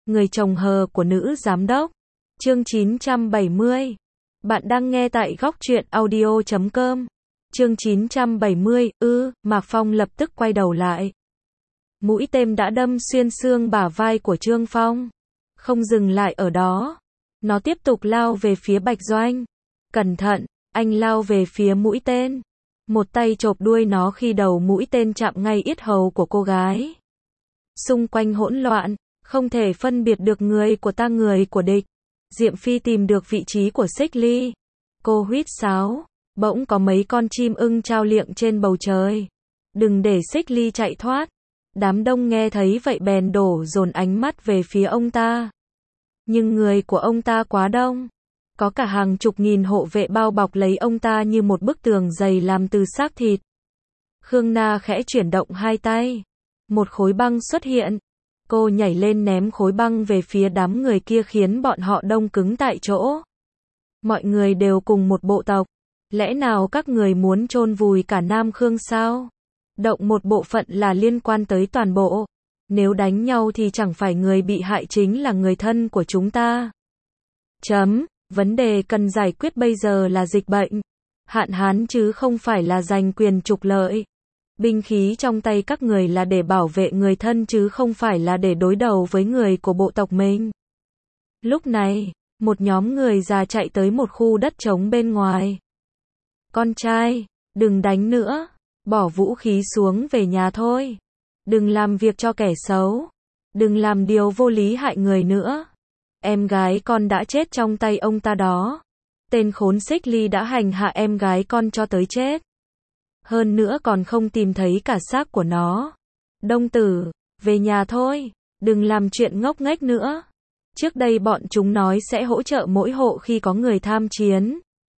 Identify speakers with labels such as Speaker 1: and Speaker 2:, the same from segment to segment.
Speaker 1: Người chồng hờ của nữ giám đốc. Chương 970. Bạn đang nghe tại góc truyện audio.com. Chương 970, Mạc Phong lập tức quay đầu lại. Mũi tên đã đâm xuyên xương bả vai của Trương Phong. Không dừng lại ở đó. Nó tiếp tục lao về phía Bạch Doanh. Cẩn thận, anh lao về phía mũi tên. Một tay chộp đuôi nó khi đầu mũi tên chạm ngay yết hầu của cô gái. Xung quanh hỗn loạn, không thể phân biệt được người của ta người của địch. Diệm Phi tìm được vị trí của Xích Ly. Cô huýt sáo, bỗng có mấy con chim ưng trao liệng trên bầu trời. Đừng để Xích Ly chạy thoát. Đám đông nghe thấy vậy bèn đổ dồn ánh mắt về phía ông ta. Nhưng người của ông ta quá đông. Có cả hàng chục nghìn hộ vệ bao bọc lấy ông ta như một bức tường dày làm từ xác thịt. Khương Na khẽ chuyển động hai tay. Một khối băng xuất hiện. Cô nhảy lên ném khối băng về phía đám người kia khiến bọn họ đông cứng tại chỗ. Mọi người đều cùng một bộ tộc. Lẽ nào các người muốn chôn vùi cả Nam Khương sao? Động một bộ phận là liên quan tới toàn bộ. Nếu đánh nhau thì chẳng phải người bị hại chính là người thân của chúng ta. Vấn đề cần giải quyết bây giờ là dịch bệnh. Hạn hán chứ không phải là giành quyền trục lợi. Binh khí trong tay các người là để bảo vệ người thân chứ không phải là để đối đầu với người của bộ tộc mình. Lúc này, một nhóm người già chạy tới một khu đất trống bên ngoài. Con trai, đừng đánh nữa. Bỏ vũ khí xuống về nhà thôi. Đừng làm việc cho kẻ xấu. Đừng làm điều vô lý hại người nữa. Em gái con đã chết trong tay ông ta đó. Tên khốn Xích Ly đã hành hạ em gái con cho tới chết. Hơn nữa còn không tìm thấy cả xác của nó. Đông tử, về nhà thôi. Đừng làm chuyện ngốc nghếch nữa. Trước đây bọn chúng nói sẽ hỗ trợ mỗi hộ khi có người tham chiến.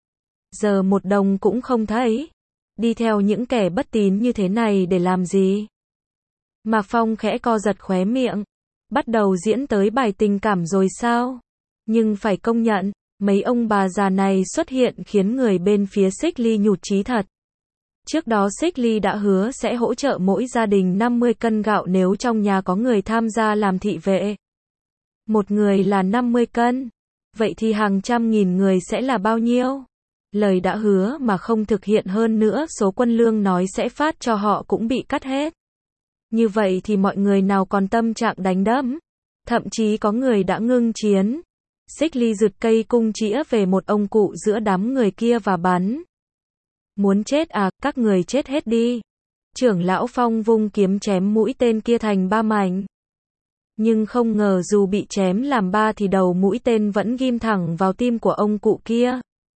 Speaker 1: Giờ một đồng cũng không thấy. Đi theo những kẻ bất tín như thế này để làm gì? Mạc Phong khẽ co giật khóe miệng. Bắt đầu diễn tới bài tình cảm rồi sao? Nhưng phải công nhận, mấy ông bà già này xuất hiện khiến người bên phía Xích Ly nhụt chí thật. Trước đó Xích Ly đã hứa sẽ hỗ trợ mỗi gia đình 50 cân gạo nếu trong nhà có người tham gia làm thị vệ. Một người là 50 cân. Vậy thì hàng trăm nghìn người sẽ là bao nhiêu? Lời đã hứa mà không thực hiện, hơn nữa số quân lương nói sẽ phát cho họ cũng bị cắt hết. Như vậy thì mọi người nào còn tâm trạng đánh đấm? Thậm chí có người đã ngưng chiến. Xích Ly giật cây cung chĩa về một ông cụ giữa đám người kia và bắn. Muốn chết à, các người chết hết đi. Trưởng lão Phong vung kiếm chém mũi tên kia thành 3 mảnh. Nhưng không ngờ dù bị chém làm 3 thì đầu mũi tên vẫn ghim thẳng vào tim của ông cụ kia.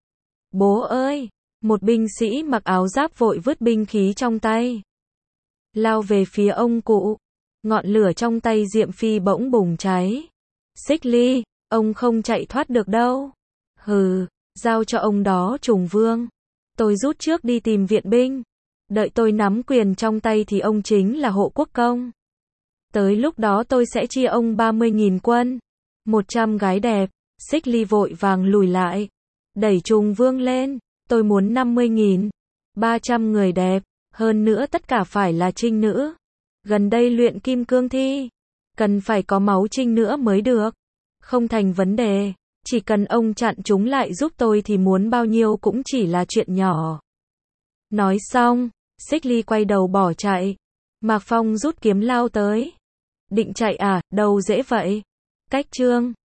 Speaker 1: Bố ơi! Một binh sĩ mặc áo giáp vội vứt binh khí trong tay. Lao về phía ông cụ. Ngọn lửa trong tay Diệm Phi bỗng bùng cháy. Xích Ly, ông không chạy thoát được đâu. Hừ, giao cho ông đó Trùng Vương. Tôi rút trước đi tìm viện binh. Đợi tôi nắm quyền trong tay thì ông chính là hộ quốc công. Tới lúc đó tôi sẽ chia ông 30.000 quân. 100 gái đẹp. Xích Ly vội vàng lùi lại. Đẩy Trùng Vương lên. Tôi muốn 50.000. 300 người đẹp. Hơn nữa tất cả phải là trinh nữ. Gần đây luyện kim cương thi. Cần phải có máu trinh nữa mới được. Không thành vấn đề. Chỉ cần ông chặn chúng lại giúp tôi thì muốn bao nhiêu cũng chỉ là chuyện nhỏ. Nói xong, Xích Ly quay đầu bỏ chạy. Mạc Phong rút kiếm lao tới. Định chạy à, đâu dễ vậy. Cách chương